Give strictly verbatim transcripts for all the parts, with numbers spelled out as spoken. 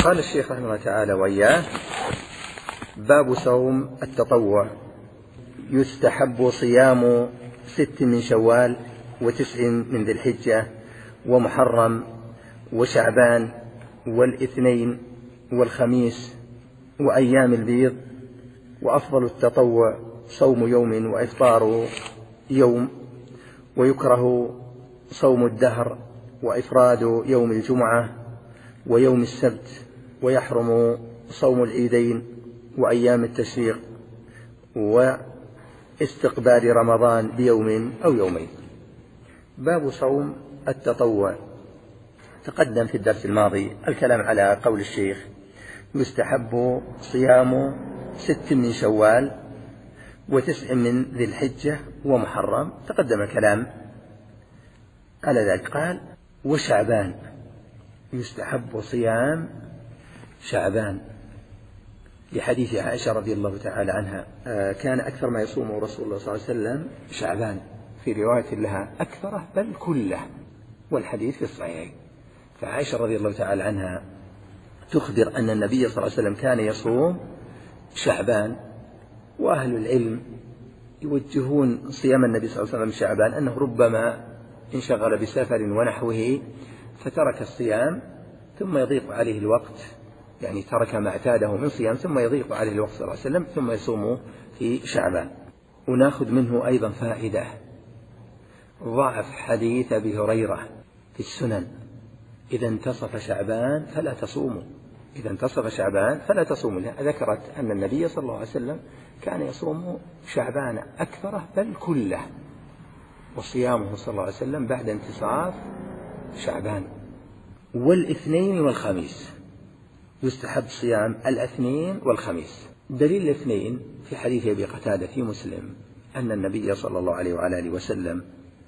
قال الشيخ رحمه الله تعالى وإياه: باب صوم التطوع. يستحب صيام ست من شوال وتسع من ذي الحجة ومحرم وشعبان والاثنين والخميس وأيام البيض. وأفضل التطوع صوم يوم وإفطار يوم، ويكره صوم الدهر وإفراد يوم الجمعة ويوم السبت، ويحرم صوم العيدين وأيام التشريق واستقبال رمضان بيوم أو يومين. باب صوم التطوع. تقدم في الدرس الماضي الكلام على قول الشيخ: يستحب صيام ست من شوال وتسع من ذي الحجة ومحرم. تقدم الكلام على ذلك. قال: وشعبان. يستحب صيام شعبان لحديث عائشة رضي الله تعالى عنها: كان أكثر ما يصوم رسول الله صلى الله عليه وسلم شعبان، في رواية لها أكثره بل كله، والحديث في الصحيحين. فعائشة رضي الله تعالى عنها تخبر أن النبي صلى الله عليه وسلم كان يصوم شعبان، وأهل العلم يوجهون صيام النبي صلى الله عليه وسلم شعبان أنه ربما انشغل بسفر ونحوه فترك الصيام ثم يضيق عليه الوقت، يعني ترك ما اعتاده من صيام ثم يضيق عليه الوقت صلى الله عليه وسلم ثم يصوم في شعبان. وناخذ منه أيضا فائدة: ضعف حديث أبي هريرة في السنن: إذا انتصف شعبان فلا تصوموا، إذا انتصف شعبان فلا تصوموا. ذكرت أن النبي صلى الله عليه وسلم كان يصوم شعبان أكثره بل كله، وصيامه صلى الله عليه وسلم بعد انتصاف شعبان. والاثنين والخميس. يستحب صيام الاثنين والخميس. دليل الاثنين في حديث أبي قتادة في مسلم أن النبي صلى الله عليه وعلى آله وسلم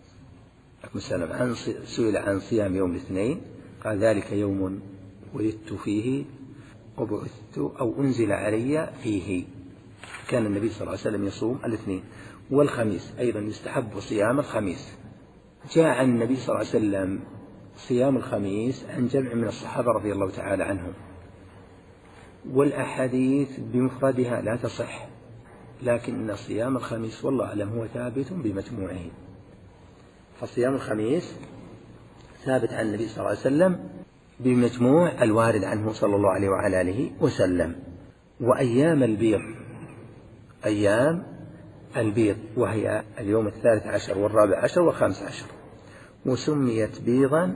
عن سئل عن صيام يوم الاثنين قال: ذلك يوم ولدت فيه وبعثت أو أنزل علي فيه. كان النبي صلى الله عليه وسلم يصوم الاثنين. والخميس أيضا يستحب صيام الخميس. جاء عن النبي صلى الله عليه وسلم صيام الخميس عن جمع من الصحابة رضي الله تعالى عنهم، والأحاديث بمفردها لا تصح، لكن صيام الخميس والله أعلم هو ثابت بمجموعه. فصيام الخميس ثابت عن النبي صلى الله عليه وسلم بمجموع الوارد عنه صلى الله عليه وعلى آله وسلم. وأيام البيض، أيام البيض وهي اليوم الثالث عشر والرابع عشر والخامس عشر، وسميت بيضا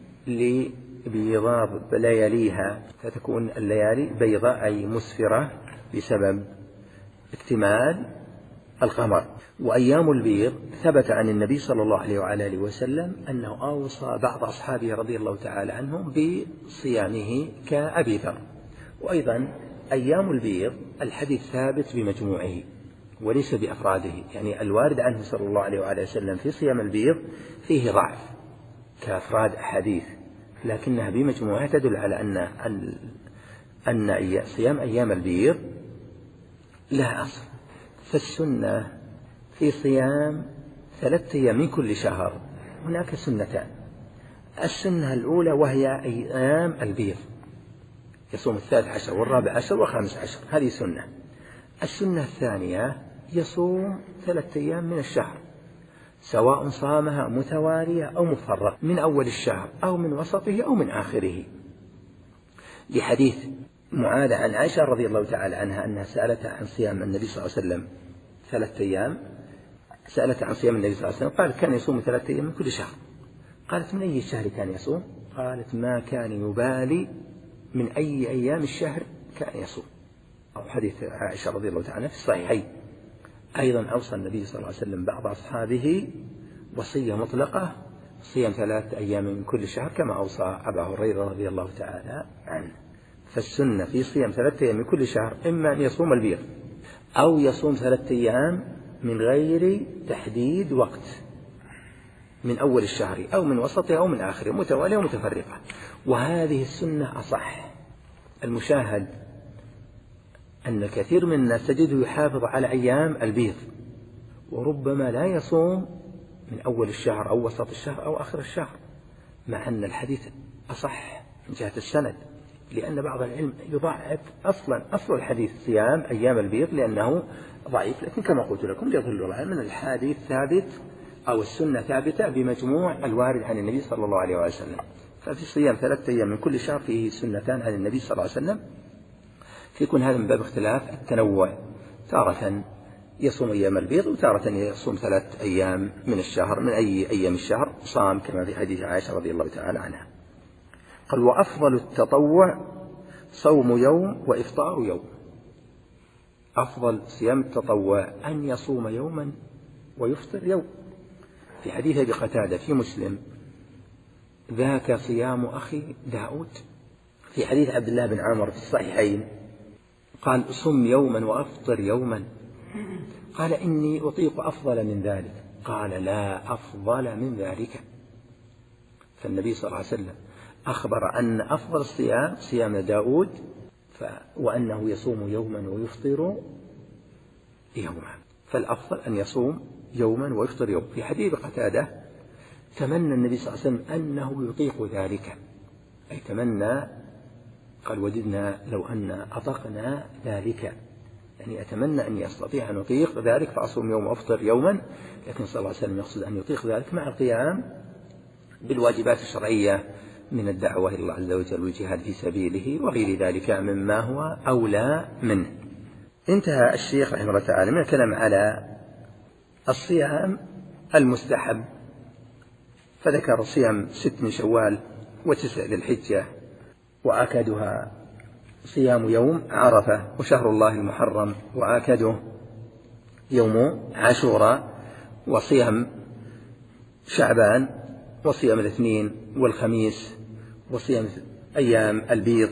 لبيضاء لياليها، فتكون الليالي بيضاء أي مسفرة بسبب اكتمال القمر. وأيام البيض ثبت عن النبي صلى الله عليه وعلى آله وسلم أنه أوصى بعض أصحابه رضي الله تعالى عنهم بصيامه كأبي ذر. وأيضا أيام البيض الحديث ثابت بمجموعه وليس بأفراده، يعني الوارد عنه صلى الله عليه وعلى وسلم في صيام البيض فيه ضعف كأفراد أحاديث، لكنها بمجموعها تدل على أن أن أن صيام أيام البيض لها أصل. فالسنة في صيام ثلاثة أيام من كل شهر هناك سنتان: السنة الأولى وهي أيام البيض، يصوم الثالث عشر والرابع عشر والخامس عشر، هذه سنة. السنة الثانية يصوم ثلاثة أيام من الشهر، سواء صامها متوالية أو مفرقة، من أول الشهر أو من وسطه أو من آخره، لحديث معاذ عن عائشة رضي الله تعالى عنها أنها سألتها عن صيام النبي صلى الله عليه وسلم ثلاثة أيام، سألت عن صيام النبي صلى الله عليه وسلم قالت: كان يصوم ثلاثة أيام من كل شهر. قالت: من أي الشهر كان يصوم؟ قالت: ما كان يبالي من أي أيام الشهر كان يصوم. حديث عائشة رضي الله تعالى في الصحيحين. أيضا أوصى النبي صلى الله عليه وسلم بعض أصحابه وصية مطلقة: صيام ثلاثة أيام من كل شهر، كما أوصى أبا هريرة رضي الله تعالى عنه. فالسنة في صيام ثلاثة أيام من كل شهر إما أن يصوم البيض أو يصوم ثلاثة أيام من غير تحديد وقت، من أول الشهر أو من وسطه أو من آخره، متوالية ومتفرقة. وهذه السنة أصح. المشاهد أن الكثير من الناس تجده يحافظ على أيام البيض، وربما لا يصوم من أول الشهر أو وسط الشهر أو آخر الشهر، مع أن الحديث أصح من جهة السند. لأن بعض العلم يضعف أصلا أصل الحديث صيام أيام البيض لأنه ضعيف، لكن كما قلت لكم يظل العلم من الحديث ثابت أو السنة ثابتة بمجموع الوارد عن النبي صلى الله عليه وسلم. ففي صيام ثلاثة أيام من كل شهر فيه سنتان عن النبي صلى الله عليه وسلم، فيكون هذا من باب اختلاف التنوع، تارة يصوم أيام البيض وتارة يصوم ثلاث أيام من الشهر من أي أيام الشهر صام، كما في حديث عائشة رضي الله تعالى عنها. قال وأفضل التطوع صوم يوم وإفطار يوم. أفضل صيام التطوع أن يصوم يوما ويفطر يوم. في حديث أبي قتادة في مسلم ذاك صيام أخي داود. في حديث عبد الله بن عمر في الصحيحين قال صم يوما وأفطر يوما. قال إني أطيق أفضل من ذلك. قال لا أفضل من ذلك. فالنبي صلى الله عليه وسلم أخبر أن أفضل الصيام صيام داود ف... وأنه يصوم يوما ويفطر يوما، فالأفضل أن يصوم يوما ويفطر يوم. في حديث قتادة تمنى النبي صلى الله عليه وسلم أنه يطيق ذلك، أي تمنى قال وددنا لو أن أطقنا ذلك، يعني أتمنى أن يستطيع أن يطيق ذلك فأصوم يوم وأفطر يوما، لكن صلى الله عليه وسلم يقصد أن يطيق ذلك مع القيام بالواجبات الشرعية من الدعوة إلى الله عز وجل والجهاد في سبيله وغير ذلك مما هو أولى منه. انتهى الشيخ رحمه الله تعالى من الكلام على الصيام المستحب، فذكر صيام ست من شوال وتسع ذي الحجة، وآكدها صيام يوم عرفة وشهر الله المحرم، وآكده يوم عاشوراء، وصيام شعبان، وصيام الاثنين والخميس، وصيام أيام البيض.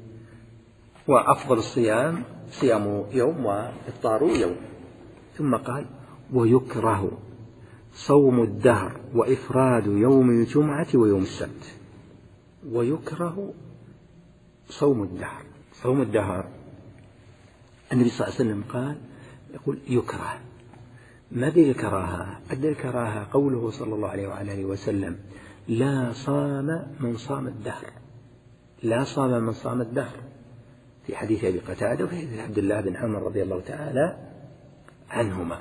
وأفضل الصيام صيام يوم وإفطار يوم. ثم قال ويكره صوم الدهر وإفراد يوم الجمعة ويوم السبت. ويكره صوم الدهر. صوم الدهر النبي صلى الله عليه وسلم قال يقول يكره. ما دليل الكراهة؟ الدليل الكراهة قوله صلى الله عليه وعلى وسلم لا صام من صام الدهر. لا صام من صام الدهر في حديث أبي قتادة وفي حديث عبد الله بن عمر رضي الله تعالى عنهما.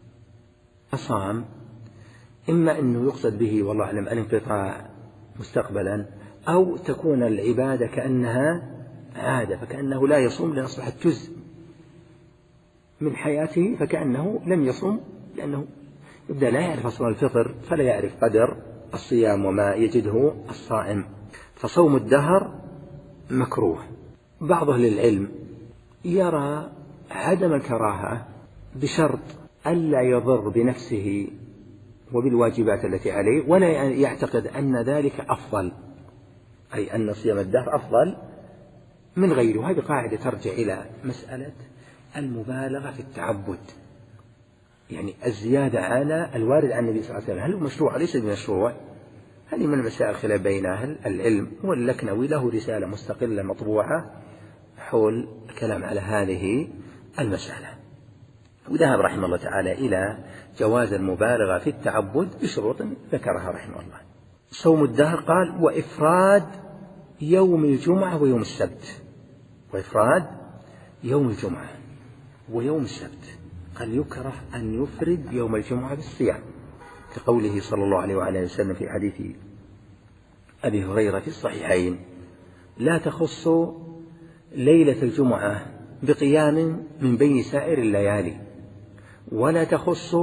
صام إما أنه يقصد به والله أعلم الانقطاع مستقبلا، أو تكون العبادة كأنها عادة فكأنه لا يصوم لأن أصبحت جزء من حياته، فكأنه لم يصوم لأنه يبدأ لا يعرف أصل الفطر فلا يعرف قدر الصيام وما يجده الصائم. فصوم الدهر مكروه. بعض أهل العلم يرى عدم الكراهة بشرط ألا يضر بنفسه وبالواجبات التي عليه، ولا يعتقد أن ذلك أفضل، أي أن صيام الدهر أفضل من غيره. هذه قاعدة ترجع إلى مسألة المبالغة في التعبد، يعني الزيادة على الوارد عن النبي صلى الله عليه وسلم، هل هو مشروع ليس بمشروع؟ هذه من المسائل خلاف بين أهل العلم، واللكنوي له رسالة مستقلة مطبوعة حول الكلام على هذه المسألة، وذهب رحمه الله تعالى إلى جواز المبالغة في التعبد بشروط ذكرها رحمه الله. صوم الدهر قال وإفراد يوم الجمعة ويوم السبت. وإفراد يوم الجمعة ويوم السبت قال يكره أن يفرد يوم الجمعة بالصيام، كقوله صلى الله عليه وعلى وسلم في حديث أبي هريرة في الصحيحين لا تخص ليلة الجمعة بقيام من بين سائر الليالي، ولا تخص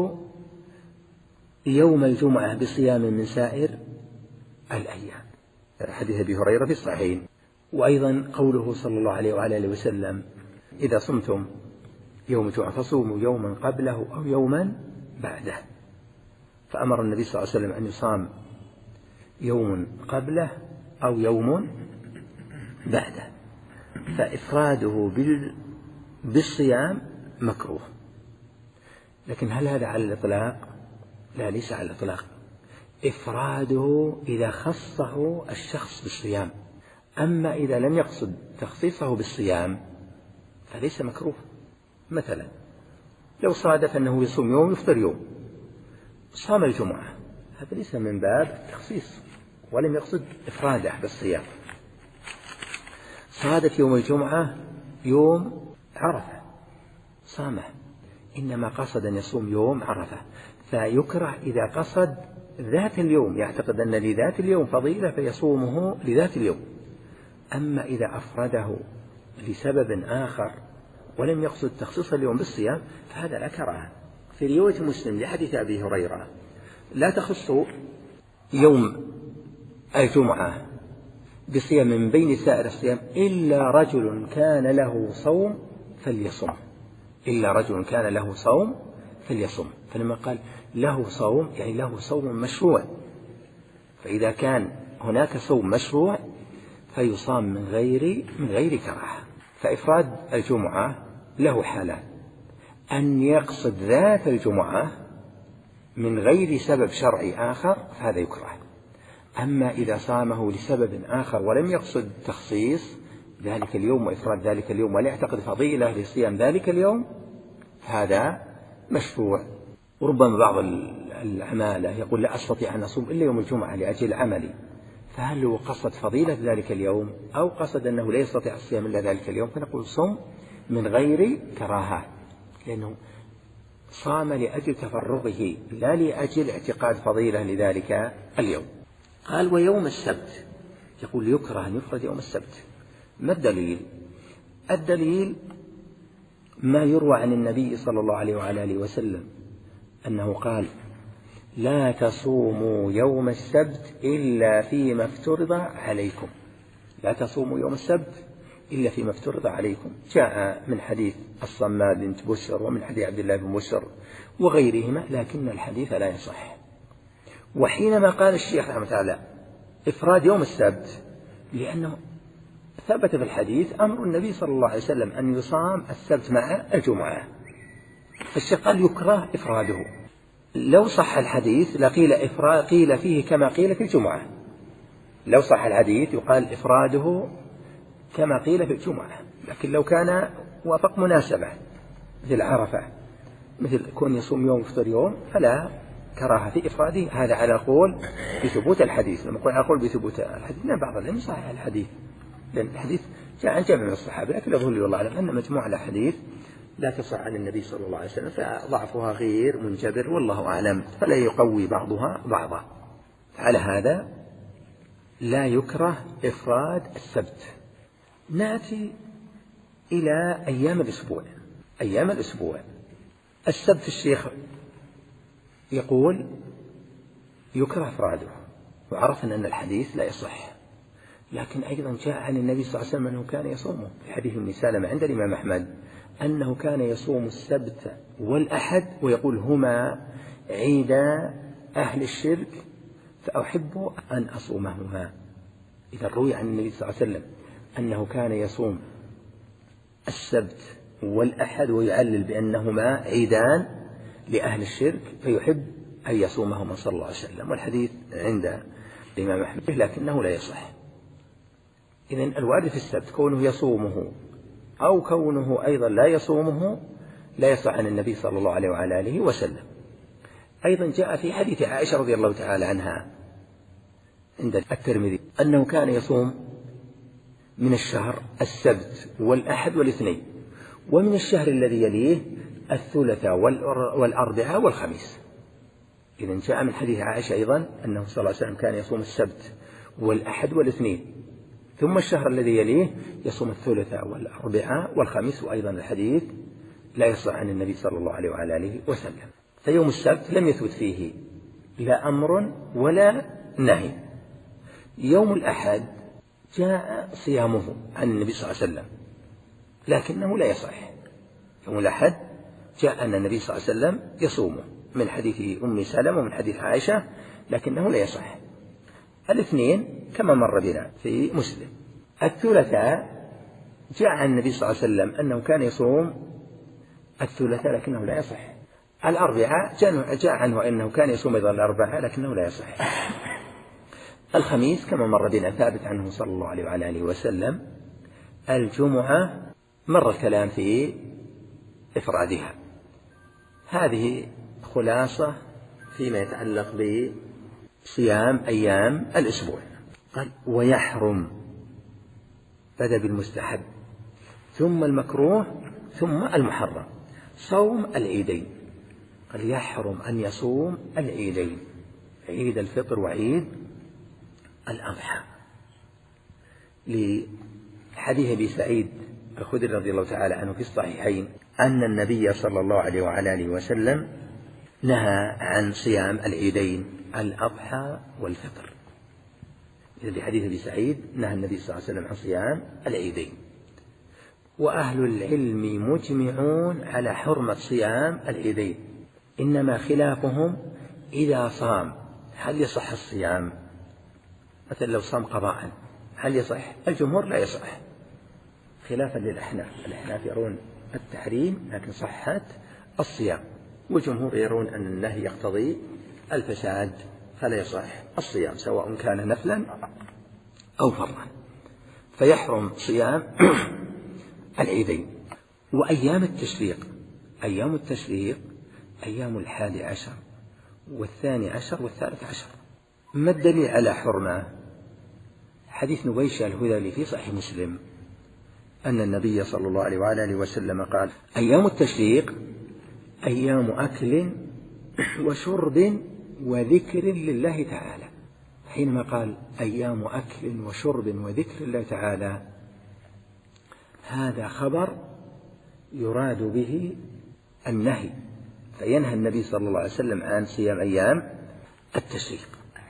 يوم الجمعة بصيام من سائر الأيام. حديث أبي هريرة في الصحيحين. وأيضا قوله صلى الله عليه وعلى وسلم إذا صمتم يوم الجمعة فصوموا يوما قبله أو يوما بعده، فأمر النبي صلى الله عليه وسلم أن يصام يوم قبله أو يوم بعده، فإفراده بالصيام مكروه. لكن هل هذا على الإطلاق؟ لا، ليس على الإطلاق. إفراده إذا خصه الشخص بالصيام، أما إذا لم يقصد تخصيصه بالصيام فليس مكروه. مثلا لو صادف أنه يصوم يوم يفطر يوم، صام الجمعة، هذا ليس من باب التخصيص ولم يقصد إفراده بالصيام. صادف يوم الجمعة يوم عرفة صامه، إنما قصد أن يصوم يوم عرفة، فيكره إذا قصد ذات اليوم، يعتقد أن لذات اليوم فضيلة فيصومه لذات اليوم. أما إذا أفرده لسبب آخر ولم يقصد تخصيص اليوم بالصيام فهذا لا كراهة. في رواية مسلم لحديث أبي هريرة: لا تخص يوم الجمعة بصيام من بين سائر الصيام إلا رجل كان له صوم فليصم، إلا رجل كان له صوم فليصم. فلما قال له صوم يعني له صوم مشروع، فإذا كان هناك صوم مشروع فيصام من غير من غير كراهة. فإفراد الجمعة له حالان: أن يقصد ذات الجمعة من غير سبب شرعي آخر فهذا يكره. أما إذا صامه لسبب آخر ولم يقصد تخصيص ذلك اليوم وإفراد ذلك اليوم ولا يعتقد فضيلة لصيام ذلك اليوم فهذا مشروع. وربما بعض العمالة يقول: لا أستطيع أن أصوم إلا يوم الجمعة لأجل عملي، فهل هو قصد فضيلة ذلك اليوم أو قصد أنه لا يستطيع الصيام إلا ذلك اليوم؟ فنقول صم من غير كراهة، لأنه صام لأجل تفرغه لا لأجل اعتقاد فضيلة لذلك اليوم. قال: ويوم السبت، يقول يكره أن يفرد يوم السبت. ما الدليل؟ الدليل ما يروى عن النبي صلى الله عليه وعلى آله وسلم أنه قال: لا تصوموا يوم السبت إلا فيما افترض عليكم، لا تصوموا يوم السبت إلا فيما افترض عليكم. جاء من حديث الصماء بنت بشر ومن حديث عبد الله بن بشر وغيرهما، لكن الحديث لا يصح. وحينما قال الشيخ رحمه الله تعالى إفراد يوم السبت، لأنه ثبت في الحديث أمر النبي صلى الله عليه وسلم أن يصام السبت مع الجمعة، فالشيخ قال يكره إفراده. لو صح الحديث لقيل إفراد قيل فيه كما قيل في الجمعة، لو صح الحديث يقال إفراده كما قيل في الجمعة. لكن لو كان وافق مناسبة مثل عرفة، مثل كون يصوم يوم يفطر يوم، فلا كراهة في إفراده. هذا على قول بثبوت الحديث. لما نقول على قول بثبوت الحديث من بعض العلم صحيح الحديث، لأن الحديث جاء عن جمع من الصحابة، لكن يظهر لي والله أعلم أن مجموعة الأحاديث لا تصح عن النبي صلى الله عليه وسلم، فضعفها غير منجبر والله أعلم، فلا يقوي بعضها بعضا. على هذا لا يكره إفراد السبت. نأتي إلى أيام الأسبوع. أيام الأسبوع السبت الشيخ يقول يكره إفراده، وعرفنا أن الحديث لا يصح، لكن أيضا جاء عن النبي صلى الله عليه وسلم أنه كان يصومه في حديث أم سلمة عند الإمام أحمد أنه كان يصوم السبت والأحد ويقول هما عيدا أهل الشرك فأحب أن أصومهما. إذا روي عن النبي صلى الله عليه وسلم أنه كان يصوم السبت والأحد ويعلل بأنهما عيدان لأهل الشرك فيحب أن يصومهما صلى الله عليه وسلم، والحديث عند الإمام أحمد لكنه لا يصح. إذن الوارد في السبت كونه يصومه أو كونه أيضا لا يصومه لا يصح عن النبي صلى الله عليه وعلى آله وسلم. أيضا جاء في حديث عائشة رضي الله تعالى عنها عند الترمذي أنه كان يصوم من الشهر السبت والأحد والاثنين، ومن الشهر الذي يليه الثلاثاء والأربعاء والخميس. إذن جاء من حديث عائشة أيضا أنه صلى الله عليه وسلم كان يصوم السبت والأحد والاثنين، ثم الشهر الذي يليه يصوم الثلاثاء والأربعاء والخميس، وأيضا الحديث لا يصح عن النبي صلى الله عليه وعلى آله وسلم. فيوم السبت لم يثبت فيه لا أمر ولا نهي. يوم الأحد جاء صيامه عن النبي صلى الله عليه وسلم لكنه لا يصح. يوم الأحد جاء أن النبي صلى الله عليه وسلم يصومه من حديث أم سلمة ومن حديث عائشة لكنه لا يصح. الاثنين كما مر بنا في مسلم. الثلاثاء جاء عن النبي صلى الله عليه وسلم أنه كان يصوم الثلاثاء لكنه لا يصح. الأربعاء جاء عنه أنه كان يصوم أيضا الأربعاء لكنه لا يصح. الخميس كما مر بنا ثابت عنه صلى الله عليه وعلى آله وسلم. الجمعة مر الكلام في إفرادها. هذه خلاصة فيما يتعلق بصيام أيام الأسبوع. قال ويحرم بدأ بالمستحب ثم المكروه ثم المحرم. صوم العيدين، قال يحرم أن يصوم العيدين، عيد الفطر وعيد الأضحى، لحديث أبي سعيد الخدري رضي الله تعالى عنه في الصحيحين أن النبي صلى الله عليه وعلى آله وسلم نهى عن صيام العيدين الأضحى والفطر. في حديث أبي سعيد نهى النبي صلى الله عليه وسلم عن صيام العيدين. وأهل العلم مجمعون على حرمة صيام العيدين، إنما خلافهم إذا صام هل يصح الصيام؟ مثلا لو صام قضاء هل يصح؟ الجمهور لا يصح، خلافا للأحناف. الأحناف يرون التحريم لكن صحة الصيام، والجمهور يرون أن النهي يقتضي الفساد فلا يصح الصيام سواء كان نفلا أو فرضا، فيحرم صيام العيدين. وأيام التشريق، أيام التشريق أيام الحادي عشر والثاني عشر والثالث عشر. ما الدليل على حرمة؟ حديث نبيشة الهذلي في صحيح مسلم أن النبي صلى الله عليه وعلى آله وسلم قال أيام التشريق أيام أكل وشرب وذكر لله تعالى. حينما قال أيام أكل وشرب وذكر الله تعالى هذا خبر يراد به النهي، فينهى النبي صلى الله عليه وسلم عن صيام أيام التشريق.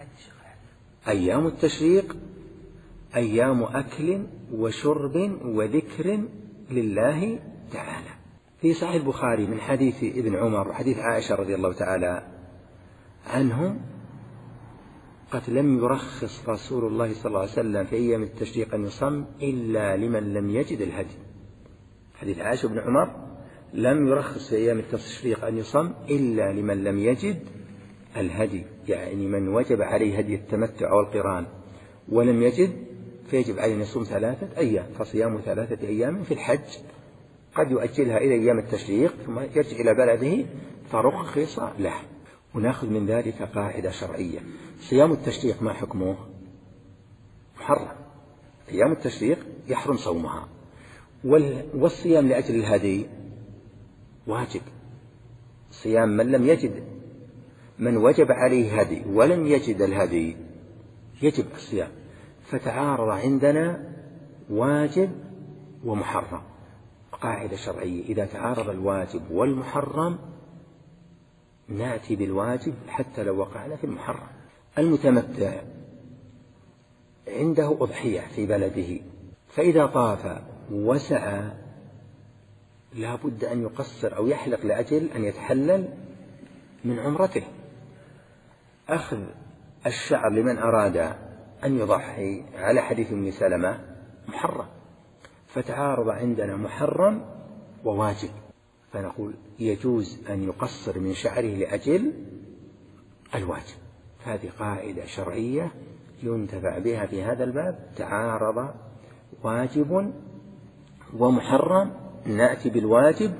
أيام التشريق أيام أكل وشرب وذكر لله تعالى. في صحيح البخاري من حديث ابن عمر وحديث عائشة رضي الله تعالى عنهم قد لم يرخص رسول الله صلى الله عليه وسلم في أيام التشريق أن يصم إلا لمن لم يجد الهدي. حديث عائشة بن عمر لم يرخص في أيام التشريق أن يصم إلا لمن لم يجد الهدي، يعني من وجب عليه هدي التمتع والقران ولم يجد فيجب عليه أن يصوم ثلاثة أيام، فصيام ثلاثة أيام في الحج قد يؤجلها إلى أيام التشريق ثم يرجع إلى بلده فرخص له. ونأخذ من ذلك قاعدة شرعية: صيام التشريق ما حكمه؟ محرم. أيام التشريق يحرم صومها، والصيام لأجل الهدي واجب. صيام من لم يجد، من وجب عليه هدي ولم يجد الهدي يجب الصيام. فتعارض عندنا واجب ومحرم. قاعدة شرعية: إذا تعارض الواجب والمحرم نأتي بالواجب حتى لو وقعنا في المحرم. المتمتع عنده أضحية في بلده، فإذا طاف وسعى لا بد أن يقصر أو يحلق لأجل أن يتحلل من عمرته. أخذ الشعر لمن أراد أن يضحي على حديث ابن سلمة محرم. فتعارض عندنا محرم وواجب، فنقول يجوز أن يقصر من شعره لأجل الواجب. هذه قاعدة شرعية ينتفع بها في هذا الباب: تعارض واجب ومحرم نأتي بالواجب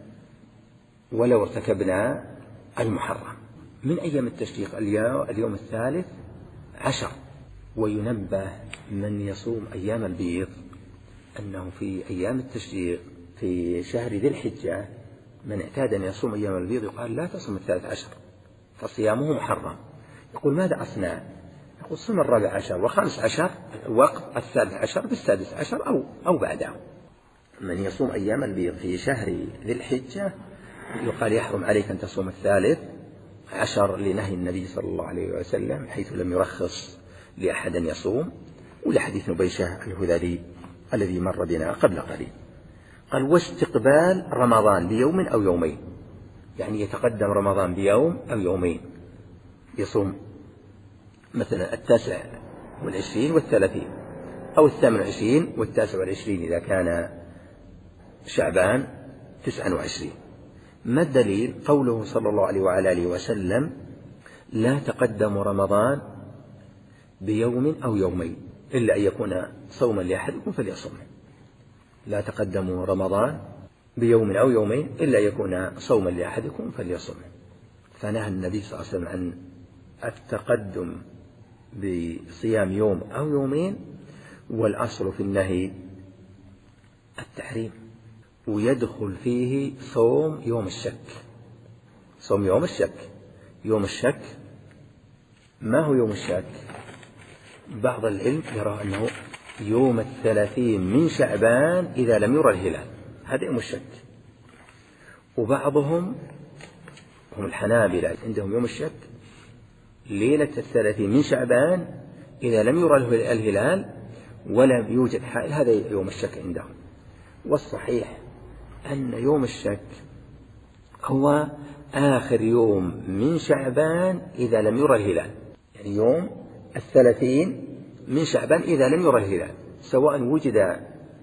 ولو ارتكبنا المحرم. من أيام التشريق اليوم الثالث عشر. وينبه من يصوم أيام البيض أنه في أيام التشريق في شهر ذي الحجة من اعتاد أن يصوم أيام البيض يقال لا تصوم الثالث عشر فصيامه محرم. يقول ماذا أصنع؟ يقول صوم الرابع عشر وخامس عشر، وقت الثالث عشر بالسادس عشر أو أو بعده. من يصوم أيام البيض في شهر ذي الحجة يقال يحرم عليك أن تصوم الثالث عشر لنهي النبي صلى الله عليه وسلم حيث لم يرخص لأحد أن يصوم، ولحديث نبيشة الهذلي الذي مر بنا قبل قليل. قال واستقبال رمضان بيوم أو يومين، يعني يتقدم رمضان بيوم أو يومين، يصوم مثلا التاسع والعشرين والثلاثين أو الثامن والعشرين والتاسع والعشرين إذا كان شعبان تسعا وعشرين. ما الدليل؟ قوله صلى الله عليه وعلى آله وسلم لا تقدم رمضان بيوم أو يومين إلا أن يكون صوما لأحدكم فليصوم. لا تقدموا رمضان بيوم أو يومين إلا يكون صوما لأحدكم فليصوم. فنهى النبي صلى الله عليه وسلم عن التقدم بصيام يوم أو يومين، والأصل في النهي التحريم، ويدخل فيه صوم يوم الشك. صوم يوم الشك. يوم الشك ما هو يوم الشك؟ بعض العلم يرى أنه يوم الثلاثين من شعبان إذا لم يرى الهلال، هذا يوم الشك. وبعضهم هم الحنابلة عندهم يوم الشك ليلة الثلاثين من شعبان إذا لم يرى الهلال ولم يوجد حائل، هذا يوم الشك عندهم. والصحيح أن يوم الشك هو آخر يوم من شعبان إذا لم يرى الهلال، يعني يوم الثلاثين من شعبان إذا لم يرى الهلال، سواء وجد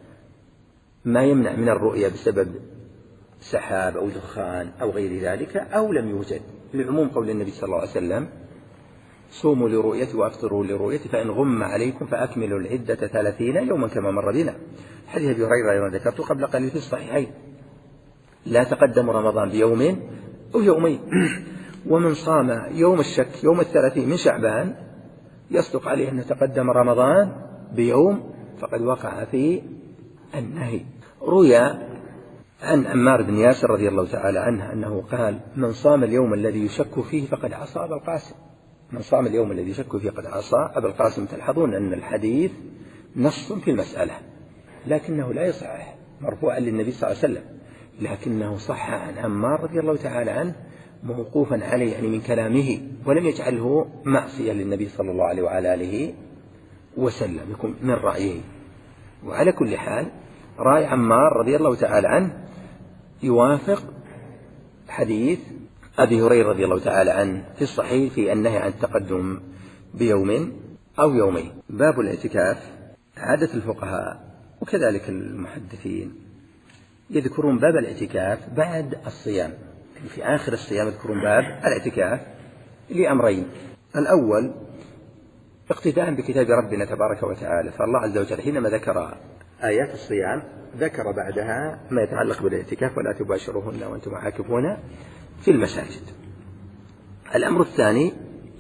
ما يمنع من الرؤية بسبب سحاب أو دخان أو غير ذلك أو لم يوجد، لعموم قول النبي صلى الله عليه وسلم: صوموا لرؤيتي وأفطروا لرؤيتي فإن غم عليكم فأكملوا العدة ثلاثين يوما كما مر بنا. حديث أبي هريرة أيضا ذكرته قبل قليل في الصحيحين: لا تقدم رمضان بيوم أو يومين. ومن صام يوم الشك يوم الثلاثين من شعبان يصدق عليه أن تقدم رمضان بيوم فقد وقع في النهي. روي عن عمار بن ياسر رضي الله تعالى عنه أنه قال: من صام اليوم الذي يشك فيه فقد عصى أبا القاسم. من صام اليوم الذي يشك فيه قد عصى أبا القاسم. تلحظون أن الحديث نص في المسألة، لكنه لا يصح مرفوعا للنبي صلى الله عليه وسلم، لكنه صح عن عمار رضي الله تعالى عنه موقوفا عليه، يعني من كلامه، ولم يجعله معصية للنبي صلى الله عليه وعلى آله وسلم، يكون من رأيه. وعلى كل حال رأي عمار رضي الله تعالى عنه يوافق حديث أبي هريرة رضي الله تعالى عنه في الصحيح في النهي عن التقدم بيوم أو يومين. باب الاعتكاف. عادة الفقهاء وكذلك المحدثين يذكرون باب الاعتكاف بعد الصيام، يعني في آخر الصيام يذكرون باب الاعتكاف لأمرين: الأول اقتداء بكتاب ربنا تبارك وتعالى، فالله عز وجل حينما ذكر آيات الصيام ذكر بعدها ما يتعلق بالاعتكاف: ولا تباشروهن وأنتم عاكفون في المساجد. الأمر الثاني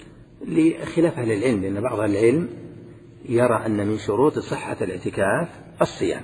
لخلاف أهل العلم، لأن بعض العلم يرى أن من شروط صحة الاعتكاف الصيام.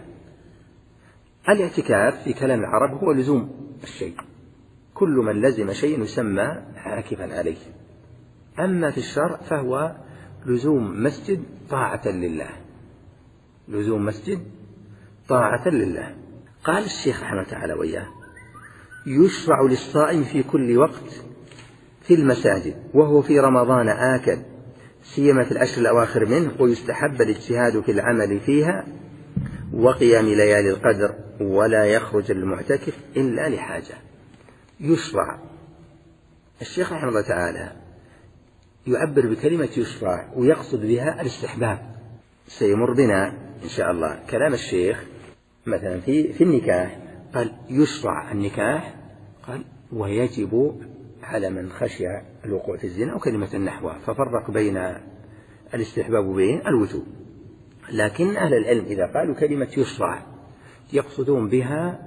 الاعتكاف في كلام العرب هو لزوم الشيء، كل من لزم شيء يسمى عاكفا عليه. أما في الشرع فهو لزوم مسجد طاعة لله، لزوم مسجد طاعة لله. قال الشيخ رحمه تعالى وإياه: يشرع للصائم في كل وقت في المساجد، وهو في رمضان آكل سيما في العشر الأواخر منه، ويستحب الاجتهاد في العمل فيها وقيام ليالي القدر، ولا يخرج المعتكف إلا لحاجة. يشرع، الشيخ رحمه الله تعالى يعبر بكلمة يشرع ويقصد بها الاستحباب. سيمر بنا إن شاء الله كلام الشيخ مثلا في في النكاح، قال يشرع النكاح، قال ويجب على من خشي الوقوع في الزنا، وكلمة النحو، ففرق بين الاستحباب وبين الوجوب. لكن أهل العلم إذا قالوا كلمة يشرع يقصدون بها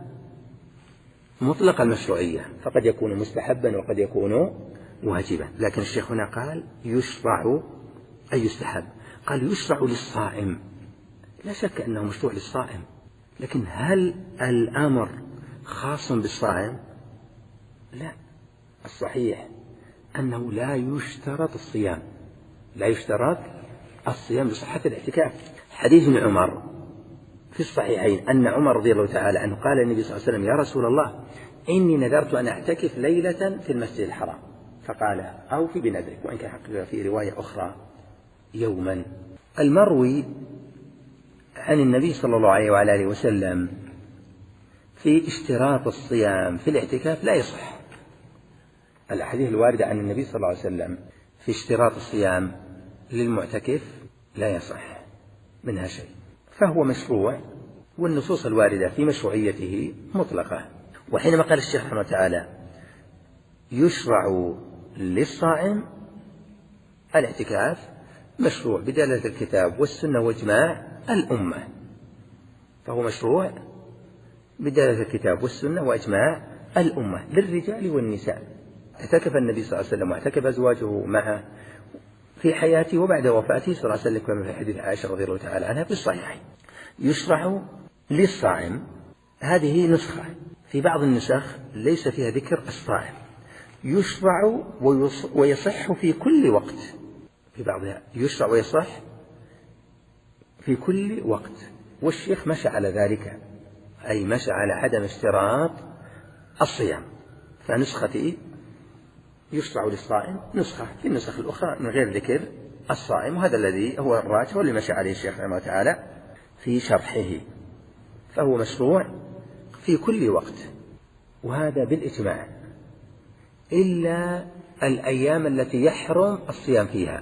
مطلق المشروعية، فقد يكون مستحبا وقد يكون واجبا، لكن الشيخ هنا قال يشرع أي يستحب. قال يشرع للصائم، لا شك أنه مشروع للصائم، لكن هل الأمر خاص بالصائم؟ لا، الصحيح أنه لا يشترط الصيام، لا يشترط الصيام لصحة الاعتكاف. حديث ابن عمر في الصحيحين أن عمر رضي الله تعالى عنه قال النبي صلى الله عليه وسلم: يا رسول الله إني نذرت أن أعتكف ليلة في المسجد الحرام، فقال: أوفي بنذرك، وإن كان حقيقة في رواية أخرى يوما. المروي عن النبي صلى الله عليه وعلى آله وسلم في اشتراط الصيام في الاعتكاف لا يصح. الأحاديث الواردة عن النبي صلى الله عليه وسلم في اشتراط الصيام للمعتكف لا يصح منها شيء، فهو مشروع، والنصوص الواردة في مشروعيته مطلقة. وحينما قال الشيخ رحمه تعالى يشرع للصائم الاعتكاف، مشروع بدلالة الكتاب والسنة وإجماع الأمة، فهو مشروع بدلالة الكتاب والسنة وإجماع الأمة للرجال والنساء. اعتكف النبي صلى الله عليه وسلم واعتكف أزواجه معه في حياته وبعد وفاته صلى الله عليه وسلم، كما في حديث عائشة رضي الله تعالى عنها في الصحيحين. يشرع للصائم هذه نسخة. في بعض النسخ ليس فيها ذكر الصائم، يشرع ويصح في كل وقت، في بعضها يشرع ويصح في كل وقت، والشيخ مشى على ذلك، أي مشى على عدم اشتراط الصيام. فنسختي يشرع للصائم، نسخة في النسخ الأخرى من غير ذكر الصائم، وهذا الذي هو الراجح واللي مشى عليه الشيخ رحمه الله تعالى في شرحه، فهو مشروع في كل وقت، وهذا بالإجماع، إلا الأيام التي يحرم الصيام فيها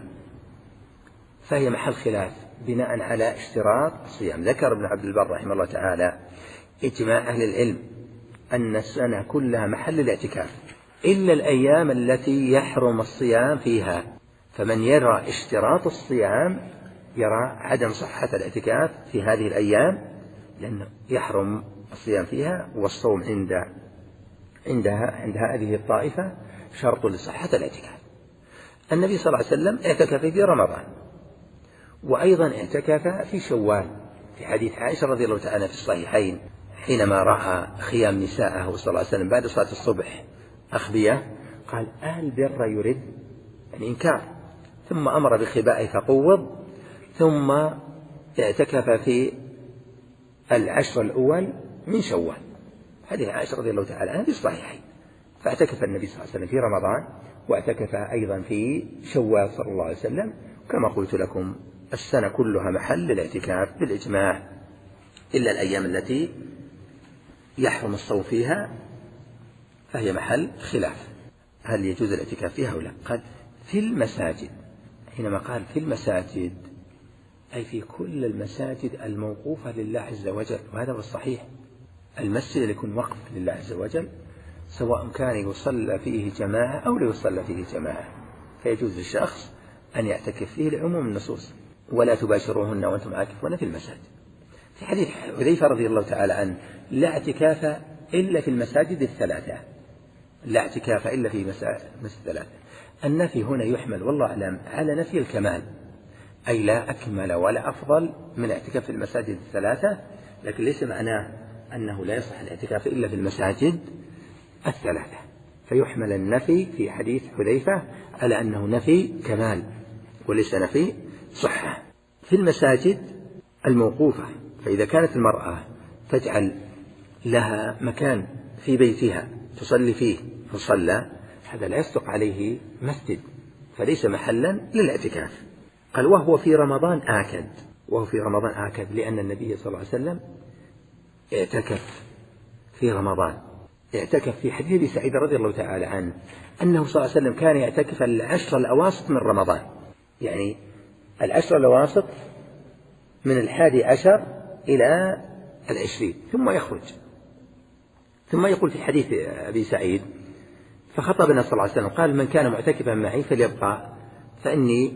فهي محل خلاف بناء على اشتراط الصيام. ذكر ابن عبد البر رحمه الله تعالى إجماع أهل العلم أن السنة كلها محل الاعتكاف إلا الأيام التي يحرم الصيام فيها، فمن يرى اشتراط الصيام يرى عدم صحة الاعتكاف في هذه الأيام، لأنه يحرم الصيام فيها، والصوم عند عندها عند هذه الطائفة شرط لصحة الاعتكاف. النبي صلى الله عليه وسلم اعتكف في رمضان، وأيضا اعتكف في شوال، في حديث عائشة رضي الله تعالى في الصحيحين حينما رأى خيام نساءه صلى الله عليه وسلم بعد صلاة الصبح أخبية، قال أهل بر يريد يعني إنكار، ثم أمر بخبائه فقوض، ثم اعتكف في العشر الأول من شوال، حديث عائشة رضي الله تعالى عنها في الصحيحين. فاعتكف النبي صلى الله عليه وسلم في رمضان، واعتكف أيضا في شوال صلى الله عليه وسلم. كما قلت لكم السنة كلها محل الاعتكاف بالإجماع، إلا الأيام التي يحرم الصوم فيها فهي محل خلاف، هل يجوز الاعتكاف فيها أو لا. قال في المساجد، حينما قال في المساجد أي في كل المساجد الموقوفة لله عز وجل، وهذا هو الصحيح. المسجد اللي يكون وقف لله عز وجل سواء كان يصلى فيه جماعة أو لا يصلى فيه جماعة، فيجوز للشخص أن يعتكف فيه لعموم النصوص، ولا تباشروهن وأنتم عاكفون في المساجد. في حديث حذيفة رضي الله تعالى عنه لا اعتكاف إلا في المساجد الثلاثة، لا اعتكاف إلا في مساجد الثلاثة. النفي هنا يحمل والله أعلم على نفي الكمال، أي لا أكمل ولا أفضل من اعتكاف في المساجد الثلاثة، لكن ليس معناه أنه لا يصح الاعتكاف إلا في المساجد الثلاثة، فيحمل النفي في حديث حذيفة على أنه نفي كمال وليس نفي صحة. في المساجد الموقوفة، فإذا كانت المرأة تجعل لها مكان في بيتها تصلي فيه فصلى، هذا لا يصدق عليه مسجد، فليس محلا للاعتكاف. قال وهو في رمضان آكد، وهو في رمضان آكد لأن النبي صلى الله عليه وسلم اعتكف في رمضان، اعتكف في حديث سعيد رضي الله تعالى عنه أنه صلى الله عليه وسلم كان يعتكف العشر الأواسط من رمضان، يعني العشر الأواسط من الحادي عشر إلى العشرين، ثم يخرج. ثم يقول في حديث أبي سعيد فخطبنا صلى الله عليه وسلم قال من كان معتكفا معي فليبقى فإني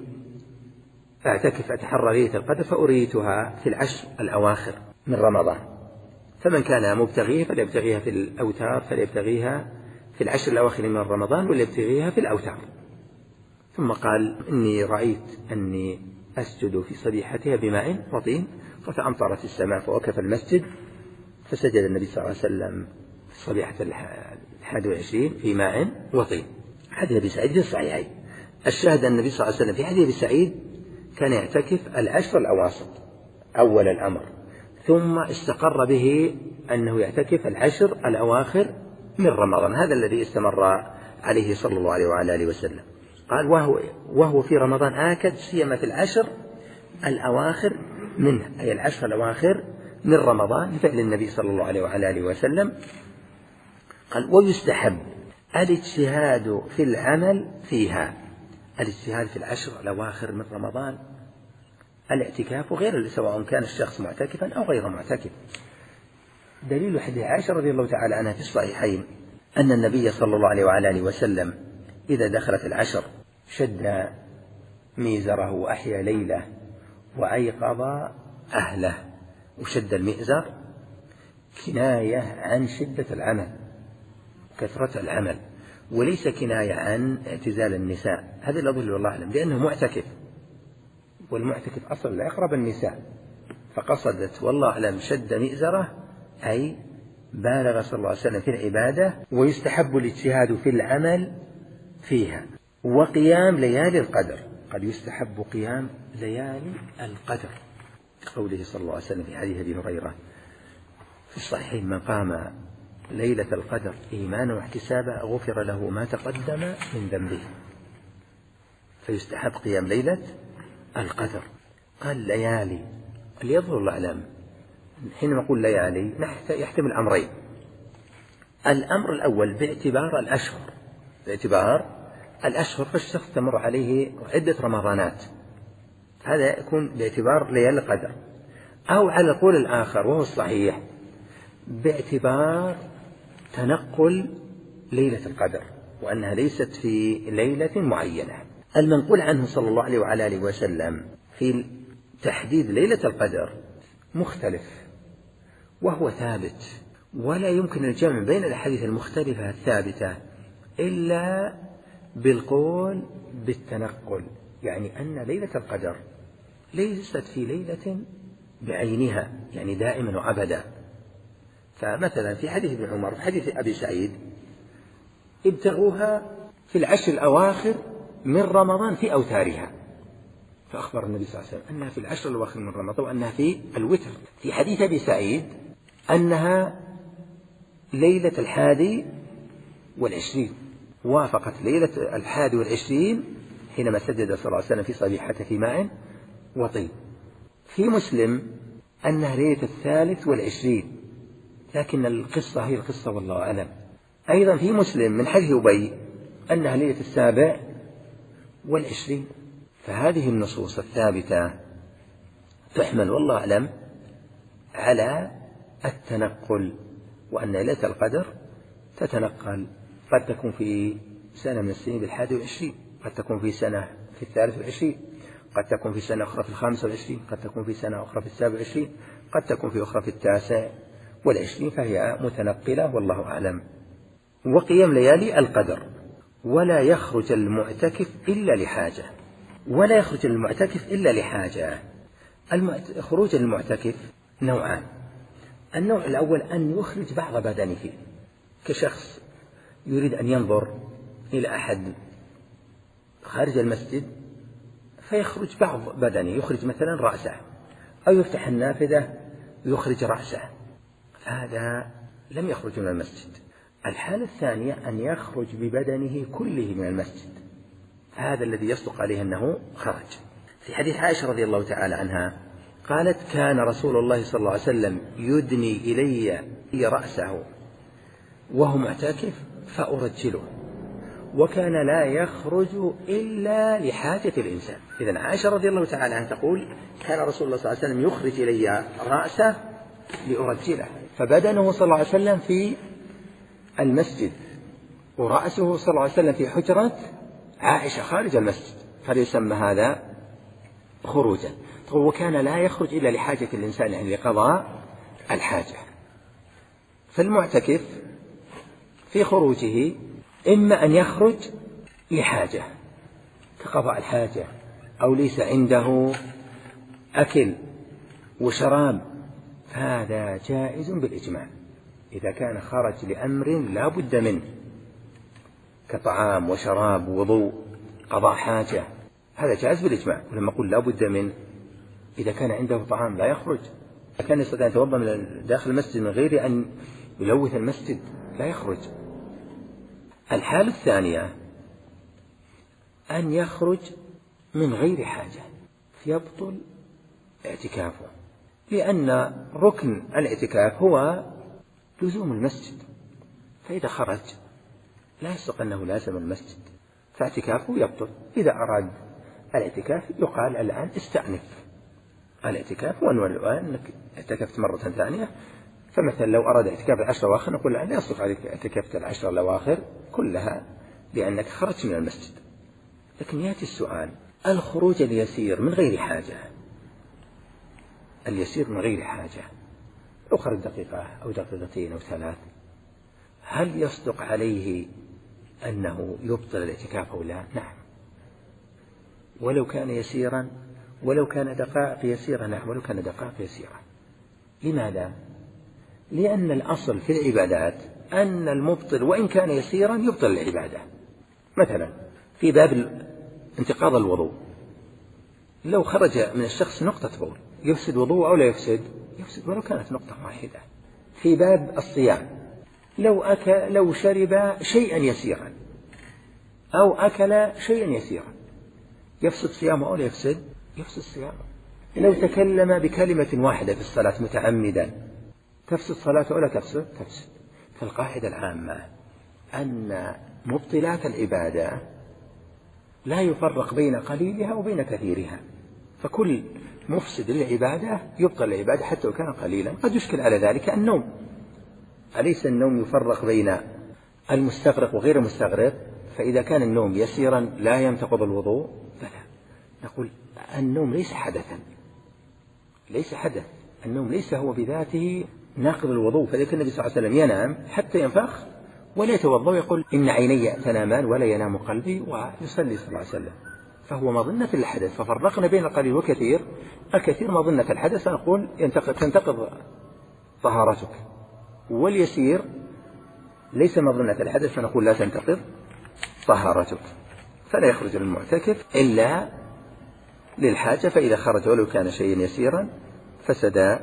أعتكف أتحرى ليلة القدر فأريتها في العشر الأواخر من رمضان، فمن كان مبتغيه فليبتغيها في الأوتار فليبتغيها في العشر الأواخر من رمضان وليبتغيها في الأوتار. ثم قال إني رأيت أني أسجد في صبيحتها بماء وطين فتأمطرت السماء فوقف المسجد فسجد النبي صلى الله عليه وسلم في صبيحة الحادي والعشرين في ماء وطين. حديث أبي سعيد الصحيحين. الشاهد أن النبي صلى الله عليه وسلم في حديث أبي سعيد كان يعتكف العشر الأواسط أول الأمر، ثم استقر به أنه يعتكف العشر الأواخر من رمضان، هذا الذي استمر عليه صلى الله عليه وعلى آله وسلم. قال وهو, وهو في رمضان آكد سيما في العشر الأواخر منه، أي العشر الأواخر من رمضان لفعل النبي صلى الله عليه وعلى آله وسلم. قال ويستحب الاجتهاد في العمل فيها، الاجتهاد في العشر الأواخر من رمضان الاعتكاف غير سواء كان الشخص معتكفا أو غير معتكف. دليل حديث عائشة رضي الله تعالى عنها في الصحيحين أن النبي صلى الله عليه وعلى آله وسلم إذا دخلت العشر شد ميزره وأحيا ليله وأيقظ أهله، وشد المئزر كناية عن شدة العمل كثرة العمل، وليس كناية عن اعتزال النساء، هذا لا أظن والله أعلم، لأنه معتكف، والمعتكف أصلا لا يقرب النساء، فقصدت والله أعلم شد مئزره أي بالغ صلى الله عليه وسلم في العبادة، ويستحب الاجتهاد في العمل فيها. وقيام ليالي القدر، قد يستحب قيام ليالي القدر، قوله صلى الله عليه وسلم في حديث أبي هريرة في الصحيح: من قام ليلة القدر إيمانا واحتسابا غفر له ما تقدم من ذنبه. فيستحب قيام ليلة القدر. قال ليالي، ليظهر الأعلام. حينما نقول ليالي يحتمل أمرين: الأمر الأول باعتبار الأشهر، باعتبار الأشهر فالشخص تمر عليه عدة رمضانات، هذا يكون باعتبار ليالي القدر. أو على القول الآخر وهو الصحيح باعتبار تنقل ليلة القدر، وأنها ليست في ليلة معينة. المنقول عنه صلى الله عليه وعلى آله وسلم في تحديد ليلة القدر مختلف وهو ثابت، ولا يمكن الجمع بين الأحاديث المختلفة الثابتة إلا بالقول بالتنقل، يعني أن ليلة القدر ليست في ليلة بعينها يعني دائما وأبدا. فمثلا في حديث ابن عمر في حديث أبي سعيد: ابتغوها في العشر الأواخر من رمضان في أوتارها. فأخبر النبي صلى الله عليه وسلم أنها في العشر الأواخر من رمضان وأنها في الوتر. في حديث أبي سعيد أنها ليلة الحادي والعشرين، وافقت ليلة الحادي والعشرين حينما سجد صلى الله عليه وسلم في صبيحته في ماء وطين. في مسلم أنها ليلة الثالث والعشرين، لكن القصة هي القصة والله أعلم. أيضا في مسلم من حديث أبي أنها ليلة السابع والعشرين. فهذه النصوص الثابتة تحمل والله أعلم على التنقل، وأن ليلة القدر تتنقل، قد تكون في سنة من السنين بالحادي والعشرين، قد تكون في سنة في الثالث والعشرين، قد تكون في سنة أخرى في الخامس والعشرين، قد تكون في سنة أخرى في السابع والعشرين، قد تكون في أخرى في التاسع والعشرين، فهي متنقلة والله أعلم. وقيام ليالي القدر: ولا يخرج المعتكف إلا لحاجة. ولا يخرج المعتكف إلا لحاجة. خروج المعتكف نوعان: النوع الأول أن يخرج بعض بدنه، كشخص يريد أن ينظر إلى أحد خارج المسجد فيخرج بعض بدنه، يخرج مثلا رأسه، أو يفتح النافذة يخرج رأسه، هذا لم يخرج من المسجد. الحالة الثانية أن يخرج ببدنه كله من المسجد، هذا الذي يصدق عليه أنه خرج. في حديث عائشة رضي الله تعالى عنها قالت: كان رسول الله صلى الله عليه وسلم يدني إلي رأسه وهو معتكف فأرجله، وكان لا يخرج إلا لحاجة الإنسان. إذن عائشة رضي الله تعالى عنها تقول: كان رسول الله صلى الله عليه وسلم يخرج إلي رأسه لأرجله، فبدنه صلى الله عليه وسلم في المسجد، ورأسه صلى الله عليه وسلم في حجرة عائشة خارج المسجد، فليسمى هذا خروجا. وكان لا يخرج إلا لحاجة الإنسان، يعني لقضاء الحاجة. فالمعتكف في خروجه إما أن يخرج لحاجة كقضاء الحاجة، أو ليس عنده أكل وشراب، هذا جائز بالإجماع. إذا كان خرج لأمر لا بد منه كطعام وشراب ووضوء قضاء حاجة، هذا جائز بالإجماع. ولما أقول لا بد منه، إذا كان عنده طعام لا يخرج، إذا كان يستطيع أن يتوضأ من داخل المسجد من غير أن يلوث المسجد لا يخرج. الحالة الثانية أن يخرج من غير حاجة فيبطل اعتكافه، لأن ركن الاعتكاف هو لزوم المسجد، فإذا خرج لا يصدق أنه لازم المسجد فاعتكافه يبطل. إذا أراد الاعتكاف يقال الآن استأنف الاعتكاف، وأنه أنك اعتكفت مرة ثانية. فمثلا لو أراد اعتكاف العشر الأواخر نقول لا يصدق عليك اعتكفت العشر الأواخر كلها لأنك خرجت من المسجد. لكن يأتي السؤال: الخروج اليسير من غير حاجة، اليسير من غير حاجة لو خرج دقيقة أو دقيقتين أو ثلاث، هل يصدق عليه أنه يبطل الاعتكاف أو لا؟ نعم، ولو كان يسيرا، ولو كان دقائق يسيرة، نعم ولو كان دقائق يسيرة. لماذا؟ لأن الأصل في العبادات أن المبطل وإن كان يسيرا يبطل العبادة. مثلا في باب انتقاض الوضوء، لو خرج من الشخص نقطة بول يفسد وضوء أو لا يفسد؟ يفسد ولو كانت نقطة واحدة. في باب الصيام، لو أكل لو شرب شيئا يسيرا أو أكل شيئا يسيرا يفسد صيامه أو لا يفسد؟ يفسد صيامه. لو تكلم بكلمة واحدة في الصلاة متعمدا تفسد صلاته أو لا تفسد؟ تفسد. فالقاعدة العامة أن مبطلات العبادة لا يفرق بين قليلها وبين كثيرها، فكل مفسد للعبادة يبطل العبادة حتى لو كان قليلا. قد يشكل على ذلك النوم، أليس النوم يفرق بين المستغرق وغير المستغرق؟ فإذا كان النوم يسيرا لا ينتقض الوضوء فلا، نقول النوم ليس حدثا، ليس حدث، النوم ليس هو بذاته ناقض الوضوء. فذلك النبي صلى الله عليه وسلم ينام حتى ينفخ ولا يتوضأ ويقول إن عيني تنامان ولا ينام قلبي، ويصلي صلى الله عليه وسلم، فهو مظنة الحدث. ففرقنا بين القليل والكثير. الكثير مظنة الحدث فنقول تنتقض طهارتك، واليسير ليس مظنة الحدث فنقول لا تنتقض طهارتك. فلا يخرج المعتكف إلا للحاجة، فإذا خرج ولو كان شيئا يسيرا فسد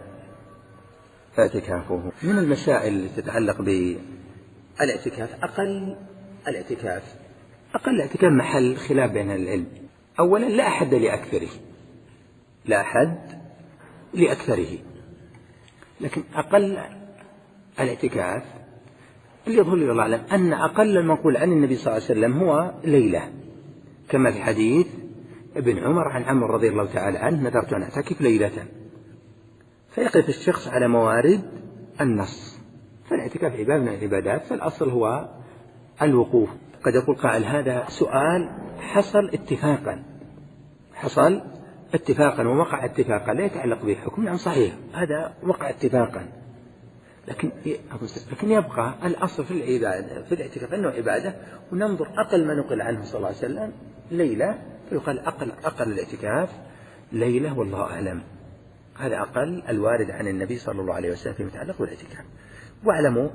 اعتكافه. من المسائل التي تتعلق بالاعتكاف أقل الاعتكاف أقل الاعتكاف محل خلاف بين العلم. أولا لا أحد لأكثره، لا أحد لأكثره، لكن أقل الاعتكاف اللي يظهر لي الله أعلم أن أقل المنقول عن النبي صلى الله عليه وسلم هو ليلة، كما في حديث ابن عمر عن عمرو رضي الله تعالى عنه نذرت أن أعتكف ليلة، فيقف الشخص على موارد النص. فالاعتكاف عبادة من العبادات، فالأصل هو الوقوف. قد يقول قائل هذا سؤال حصل اتفاقا، حصل اتفاقا ووقع اتفاقا لا يتعلق به حكم. نعم صحيح هذا وقع اتفاقا، لكن لكن يبقى الأصل في العبادة في الاعتكاف أنه عبادة، وننظر أقل ما نقل عنه صلى الله عليه وسلم ليلة، فيقال أقل أقل الاعتكاف ليلة والله أعلم. هذا أقل الوارد عن النبي صلى الله عليه وسلم فيما يتعلق بالاعتكاف. واعلموا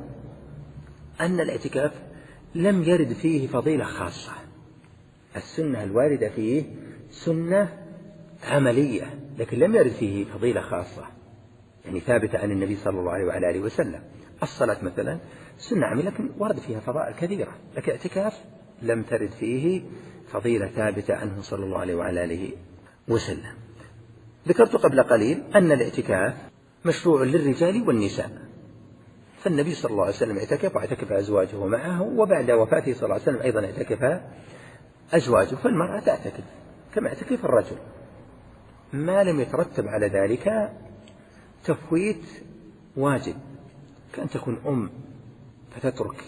أن الاعتكاف لم يرد فيه فضيلة خاصة، السنة الواردة فيه سنة عملية، لكن لم يرد فيه فضيلة خاصة يعني ثابتة عن النبي صلى الله عليه وعلى آله وسلم. الصلاة مثلا سنة عملية لكن ورد فيها فضائل كثيرة، لكن الاعتكاف لم ترد فيه فضيلة ثابتة عنه صلى الله عليه وعلى آله وسلم. ذكرت قبل قليل أن الاعتكاف مشروع للرجال والنساء، فالنبي صلى الله عليه وسلم اعتكف واعتكف أزواجه معه، وبعد وفاته صلى الله عليه وسلم أيضا اعتكف أزواجه، فالمرأة تعتكف كما اعتكف الرجل، ما لم يترتب على ذلك تفويت واجب، كأن تكون أم فتترك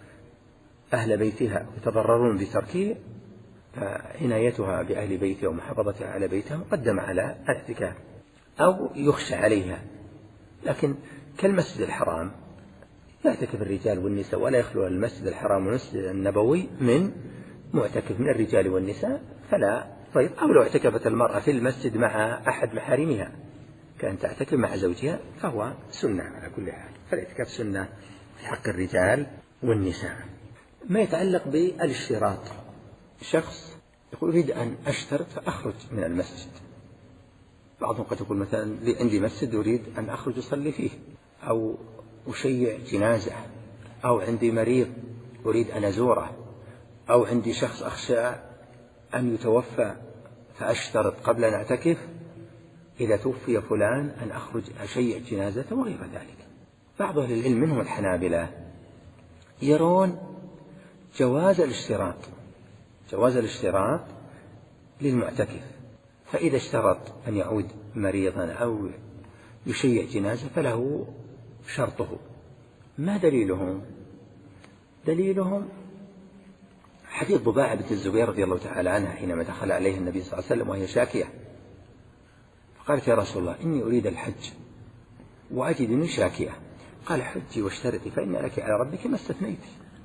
أهل بيتها يتضررون بتركه، فعنايتها بأهل بيتها ومحافظتها على بيتها مقدمة على الاعتكاف، أو يخشى عليها. لكن كالمسجد الحرام يعتكف الرجال والنساء، ولا يخلو المسجد الحرام والمسجد النبوي من معتكف من الرجال والنساء، فلا طيب. أو لو اعتكفت المرأة في المسجد مع أحد محارمها كأن تعتكف مع زوجها فهو سنة على كل حال، فالاعتكاف سنة في حق الرجال والنساء. ما يتعلق بالاشتراط، شخص يقول أريد أن أشترط فأخرج من المسجد، بعضهم قد يقول مثلا عندي مسجد أريد أن أخرج أصلي فيه، أو أشيع جنازة، أو عندي مريض أريد أن أزوره، أو عندي شخص أخشى أن يتوفى فأشترط قبل أن أعتكف إذا توفي فلان أن أخرج أشيع جنازته وغير ذلك. بعض أهل العلم منهم الحنابلة يرون جواز الاشتراط، جواز الاشتراط للمعتكف، فإذا اشترط أن يعود مريضا أو يشيع جنازة فله شرطه. ما دليلهم؟ دليلهم حديث ضباعة بنت الزبير رضي الله تعالى عنها حينما دخل عليه النبي صلى الله عليه وسلم وهي شاكية، فقالت يا رسول الله إني أريد الحج وأجدني شاكية، قال حجي واشترطي فإن لك على ربك ما استثنيت.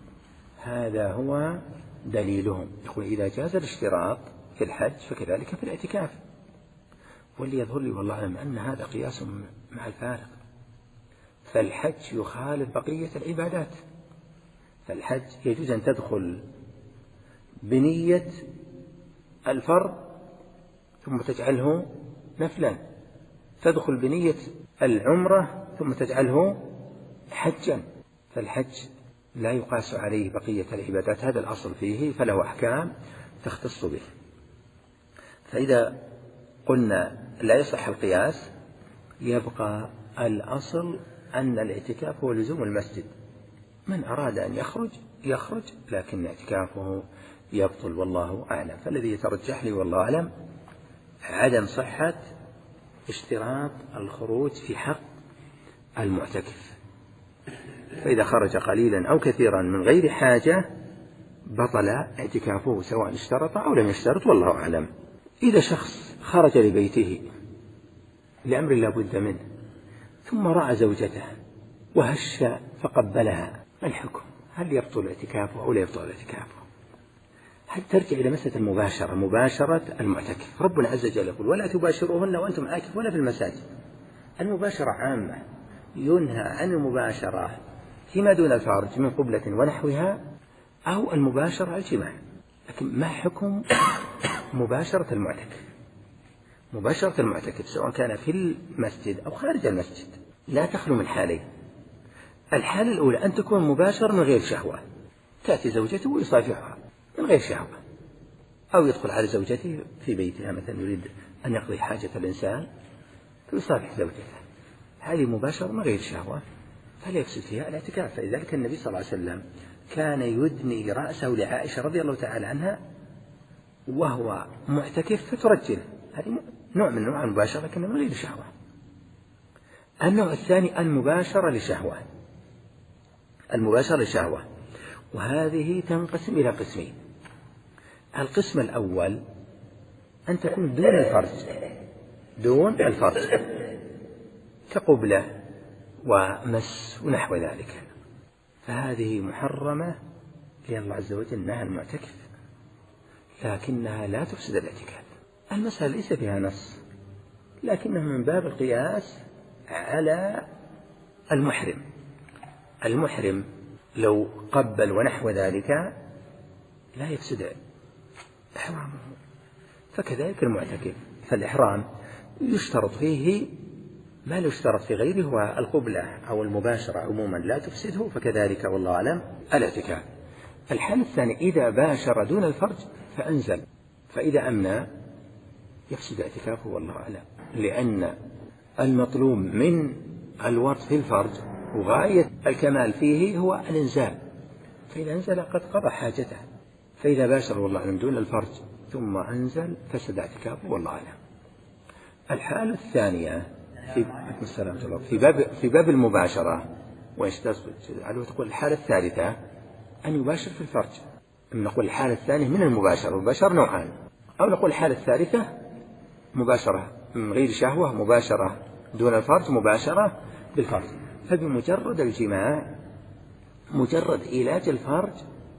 هذا هو دليلهم، يقول إذا جاز الاشتراط في الحج فكذلك في الاعتكاف. واللي يظهر لي والله أعلم أن هذا قياس مع الفارق، فالحج يخالف بقية العبادات. فالحج يجوز أن تدخل بنية الفرض ثم تجعله نفلا، تدخل بنية العمرة ثم تجعله حجا. فالحج لا يقاس عليه بقية العبادات، هذا الأصل فيه، فله أحكام تختص به. فإذا قلنا لا يصح القياس يبقى الأصل أن الاعتكاف هو لزوم المسجد. من أراد أن يخرج يخرج، لكن اعتكافه يبطل والله أعلم. فالذي يترجح لي والله أعلم عدم صحة اشتراط الخروج في حق المعتكف. فإذا خرج قليلا أو كثيرا من غير حاجة بطل اعتكافه سواء اشترط أو لم يشترط والله أعلم. إذا شخص خرج لبيته لأمر لا بد منه ثم رأى زوجته وهش فقبلها، ما الحكم؟ هل يبطل اعتكافه أو لا يبطل اعتكافه؟ هل ترجع إلى مسألة المباشرة، مباشرة المعتكف؟ ربنا عز وجل يقول ولا تباشروهن وأنتم عاكفون في المساجد. المباشرة عامة، ينهى عن المباشرة فيما دون الفرج من قبلة ونحوها أو المباشرة الجماع. لكن ما حكم مباشرة المعتكف؟ مباشرة المعتكف سواء كان في المسجد أو خارج المسجد لا تخلو من حالين. الحالة الأولى أن تكون مباشرة من غير شهوة، تأتي زوجته ويصافحها من غير شهوة، أو يدخل على زوجته في بيتها مثلا يريد أن يقضي حاجة الإنسان فيصافح زوجته، هذه مباشرة من غير شهوة فلا يفسد فيها الاعتكاف. فلذلك النبي صلى الله عليه وسلم كان يدني رأسه لعائشة رضي الله تعالى عنها وهو معتكف فترجله، هذه نوع من نوع المباشرة لكن من غير شهوة. النوع الثاني المباشرة لشهوة، المباشرة لشهوة، وهذه تنقسم إلى قسمين. القسم الأول أن تكون دون الفرج، دون الفرج كقبلة ومس ونحو ذلك، فهذه محرمة لأن الله عز وجل نهى المعتكف، لكنها لا تفسد الاعتكاف. المسألة ليس فيها نص، لكنها من باب القياس على المحرم. المحرم لو قبل ونحو ذلك لا يفسد إحرامه، فكذلك المعتكف. فالإحرام يشترط فيه ما لا يشترط في غيره، هو القبلة أو المباشرة عموما لا تفسده، فكذلك والله أعلم الاعتكاف. الحالة الثانية إذا باشر دون الفرج فأنزل، فإذا أمنى يفسد اعتكافه والله أعلم، لأن المطلوب من الوطء في الفرج وغاية الكمال فيه هو الإنزال، فإذا أنزل قد قضى حاجته. فإذا باشر والله أعلم دون الفرج ثم أنزل فسد اعتكافه والله أعلم. الحالة الثانية في في باب في باب المباشرة، ويستطيع تقول الحالة الثالثة أن يباشر في الفرج. نقول الحالة الثانية من المباشرة، المباشرة نوعان، أو نقول الحالة الثالثة مباشرة من غير شهوة، مباشرة دون الفرج، مباشرة بالفرج. فبمجرد الجماع مجرد علاج الفرج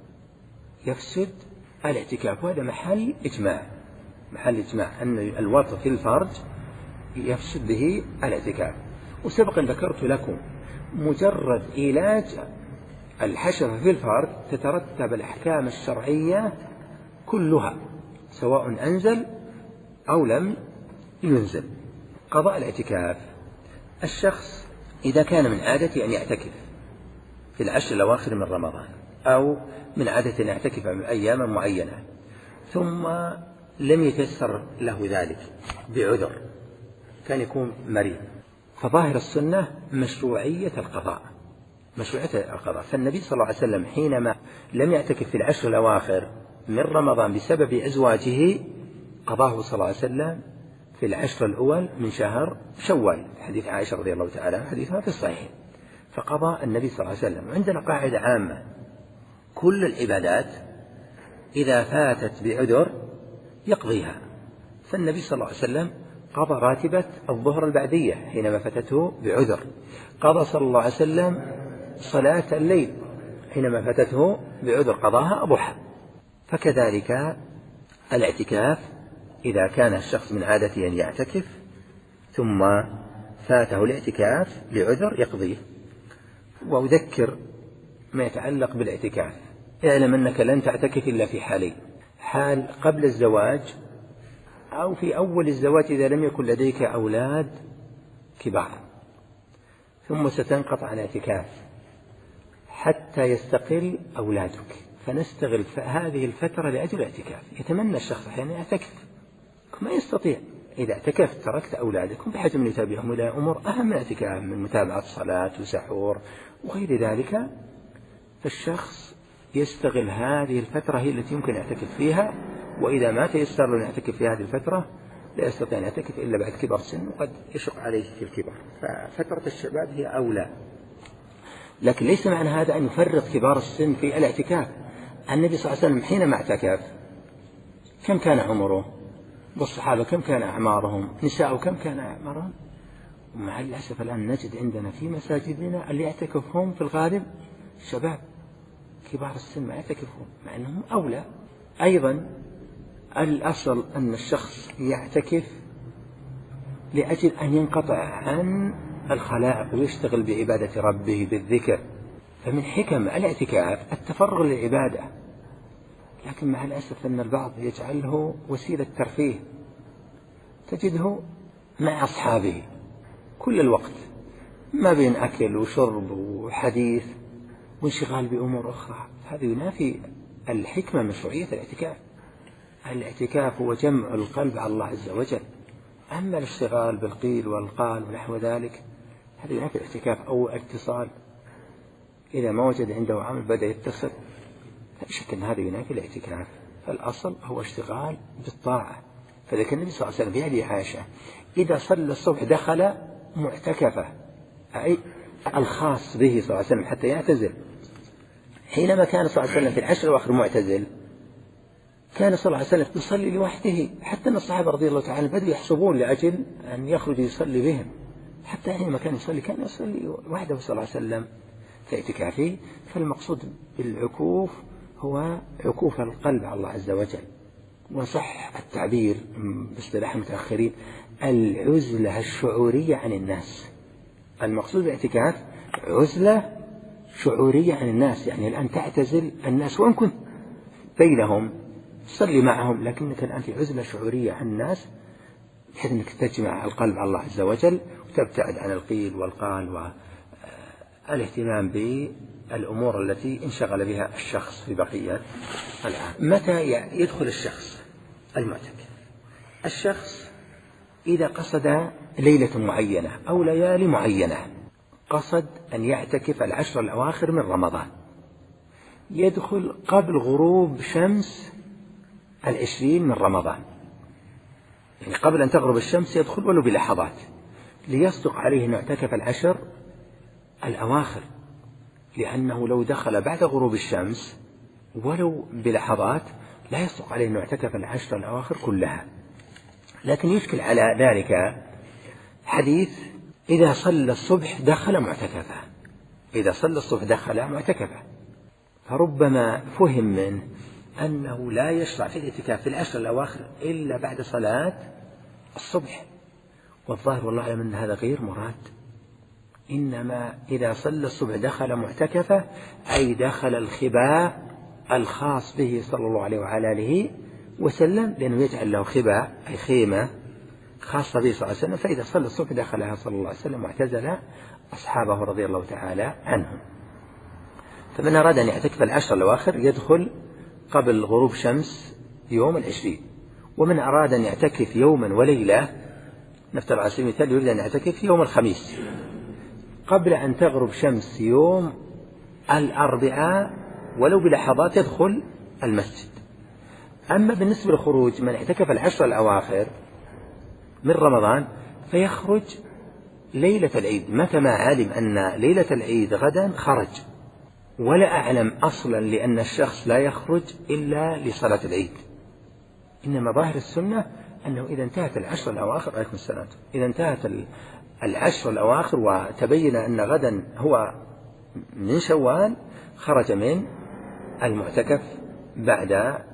يفسد الاعتكاف، وهذا محل إجماع، محل إجماع أن الوطء في الفرج يفسد به الاعتكاف. وسبقا ذكرت لكم مجرد علاج الحشرة في الفرج تترتب الأحكام الشرعية كلها سواء أنزل أو لم ينزل. قضاء الاعتكاف، الشخص إذا كان من عادته أن يعتكف في العشر الأواخر من رمضان أو من عادة أن يعتكف أياما معينة ثم لم يتيسر له ذلك بعذر، كان يكون مريض، فظاهر السنة مشروعية القضاء، مشروعية القضاء. فالنبي صلى الله عليه وسلم حينما لم يعتكف في العشر الأواخر من رمضان بسبب أزواجه قضاه صلى الله عليه وسلم في العشر الأول من شهر شوال، حديث عائشة رضي الله تعالى حديثها في الصحيح. فقضى النبي صلى الله عليه وسلم. عندنا قاعدة عامة، كل العبادات إذا فاتت بعذر يقضيها، فالنبي صلى الله عليه وسلم قضى راتبة الظهر البعدية حينما فاتته بعذر، قضى صلى الله عليه وسلم صلاة الليل حينما فاتته بعذر قضاها ضحى. فكذلك الاعتكاف إذا كان الشخص من عادته أن يعتكف ثم فاته الاعتكاف لعذر يقضيه، وأذكر ما يتعلق بالاعتكاف. اعلم أنك لن تعتكف إلا في حالين: حال قبل الزواج، أو في أول الزواج إذا لم يكن لديك أولاد كبار، ثم ستنقطع الاعتكاف حتى يستقل أولادك، فنستغل هذه الفترة لأجل الاعتكاف. يتمنى الشخص أحيانا يعتكف، ما يستطيع. إذا اعتكفت تركت أولادكم بحيث من يتابعهم إلى أمور أهم من الاعتكاف من متابعة صلاة وسحور وغير ذلك، فالشخص يستغل هذه الفترة هي التي يمكن يعتكف فيها. وإذا ما تيسر له يعتكف في هذه الفترة لا يستطيع أن يعتكف إلا بعد كبر سن، وقد يشق عليه في الكبر، ففترة الشباب هي أولى. لكن ليس معنى هذا أن يفرط كبار السن في الاعتكاف. النبي صلى الله عليه وسلم حينما اعتكف كم كان عمره؟ والصحابة كم كان أعمارهم؟ نساء كم كان أعمارهم؟ ومع الأسف الآن نجد عندنا في مساجدنا اللي يعتكفهم في الغالب شباب كبار السن ما يعتكفون، مع أنهم أولى. أيضا الأصل أن الشخص يعتكف لأجل أن ينقطع عن الخلائق ويشتغل بعبادة ربه بالذكر، فمن حكم الاعتكاف التفرغ للعبادة. لكن مع الأسف أن البعض يجعله وسيلة ترفيه، تجده مع أصحابه كل الوقت ما بين أكل وشرب وحديث وانشغال بأمور أخرى. هذا ينافي الحكمة من مشروعية الاعتكاف. الاعتكاف هو جمع القلب على الله عز وجل، أما الاشتغال بالقيل والقال ونحو ذلك هذا ينافي الاعتكاف. أو اتصال، إذا ما وجد عنده عمل بدأ يتصل، لا شك أن هذا ينافي الاعتكاف. فالأصل هو اشتغال بالطاعة. فذكر النبي صلى الله عليه وسلم في هذه عائشة إذا صلى الصبح دخل معتكفه، أي الخاص به صلى الله عليه وسلم حتى يعتزل. حينما كان صلى الله عليه وسلم في العشر الأواخر معتزل كان صلى الله عليه وسلم يصلي لوحده، حتى أن الصحابة رضي الله تعالى بدأوا يحسبون لأجل أن يخرج يصلي بهم، حتى حينما كان يصلي كان يصلي وحده صلى الله عليه وسلم في اعتكافه. فالمقصود بالعكوف هو عكوف القلب على الله عز وجل، وصح التعبير باصطلاح المتأخرين العزلة الشعورية عن الناس. المقصود بالاعتكاف عزلة شعورية عن الناس، يعني الآن تعتزل الناس وإن كنت بينهم صلي معهم، لكنك الآن في عزلة شعورية عن الناس بحيث أنك تجمع القلب على الله عز وجل وتبتعد عن القيل والقال والاهتمام بالأمور التي انشغل بها الشخص في بقية العام. متى يدخل الشخص المعتكف؟ الشخص إذا قصد ليلة معينة أو ليالي معينة، قصد أن يعتكف العشر الأواخر من رمضان، يدخل قبل غروب شمس العشرين من رمضان، يعني قبل أن تغرب الشمس يدخل ولو بلحظات، ليصدق عليه أن يعتكف العشر الأواخر، لأنه لو دخل بعد غروب الشمس ولو بلحظات لا يصدق عليه أن يعتكف العشر الأواخر كلها. لكن يشكل على ذلك حديث إذا صلى الصبح دخل معتكفه، إذا صلى الصبح دخل معتكفه، فربما فهم منه أنه لا يشرع في الاعتكاف في العشر الأواخر إلا بعد صلاة الصبح، والظاهر والله أعلم أن هذا غير مراد. إنما إذا صلى الصبح دخل معتكفه أي دخل الخباء الخاص به صلى الله عليه وعلى آله وسلم، لأنه يجعل له خباء أي خيمة خاصة به صلى الله عليه وسلم، فإذا صلى الصبح دخلها صلى الله عليه وسلم واعتزل أصحابه رضي الله تعالى عنهم. فمن أراد أن يعتكف العشر الأواخر يدخل قبل غروب شمس يوم العشرين، ومن أراد أن يعتكف يوما وليلة، نفترض على سبيل المثال يريد أن يعتكف يوم الخميس قبل أن تغرب شمس يوم الأربعاء ولو بلحظات يدخل المسجد. أما بالنسبة للخروج من اعتكف العشر الأواخر من رمضان فيخرج ليلة العيد، متى ما علم أن ليلة العيد غدا خرج، ولا أعلم أصلا لأن الشخص لا يخرج إلا لصلاة العيد. إنما ظاهر السنة أنه إذا انتهت العشر الأواخر عليكم السلام، إذا انتهت العشر الأواخر وتبين أن غدا هو من شوال خرج من المعتكف بعد